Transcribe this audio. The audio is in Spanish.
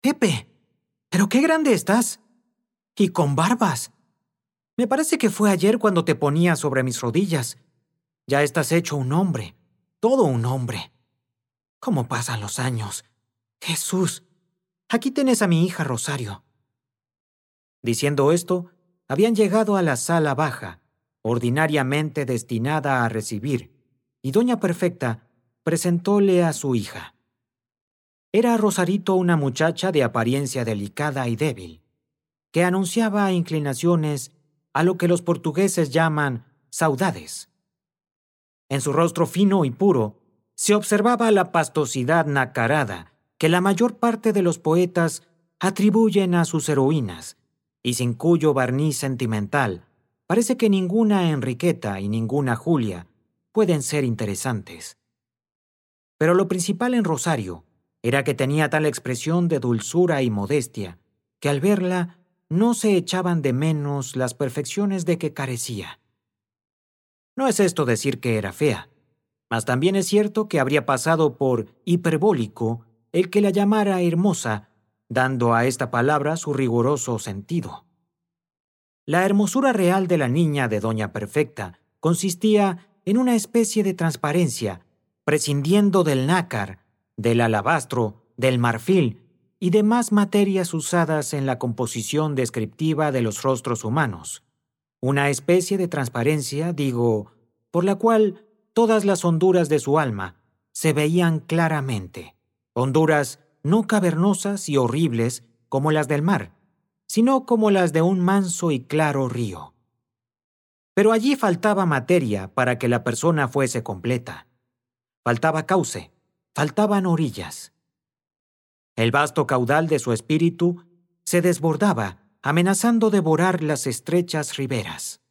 Pepe, ¿pero qué grande estás? Y con barbas. Me parece que fue ayer cuando te ponía sobre mis rodillas. Ya estás hecho un hombre, todo un hombre. ¿Cómo pasan los años? Jesús, aquí tienes a mi hija Rosario. Diciendo esto, habían llegado a la sala baja, ordinariamente destinada a recibir, y doña Perfecta presentóle a su hija. Era Rosarito una muchacha de apariencia delicada y débil, que anunciaba inclinaciones a lo que los portugueses llaman saudades. En su rostro fino y puro se observaba la pastosidad nacarada que la mayor parte de los poetas atribuyen a sus heroínas, y sin cuyo barniz sentimental parece que ninguna Enriqueta y ninguna Julia pueden ser interesantes. Pero lo principal en Rosario era que tenía tal expresión de dulzura y modestia que al verla no se echaban de menos las perfecciones de que carecía. No es esto decir que era fea, mas también es cierto que habría pasado por hiperbólico el que la llamara hermosa, dando a esta palabra su riguroso sentido. La hermosura real de la niña de doña Perfecta consistía en una especie de transparencia, prescindiendo del nácar, del alabastro, del marfil y demás materias usadas en la composición descriptiva de los rostros humanos. Una especie de transparencia, digo, por la cual todas las honduras de su alma se veían claramente. Honduras no cavernosas y horribles como las del mar, sino como las de un manso y claro río. Pero allí faltaba materia para que la persona fuese completa. Faltaba cauce, faltaban orillas. El vasto caudal de su espíritu se desbordaba, amenazando devorar las estrechas riberas.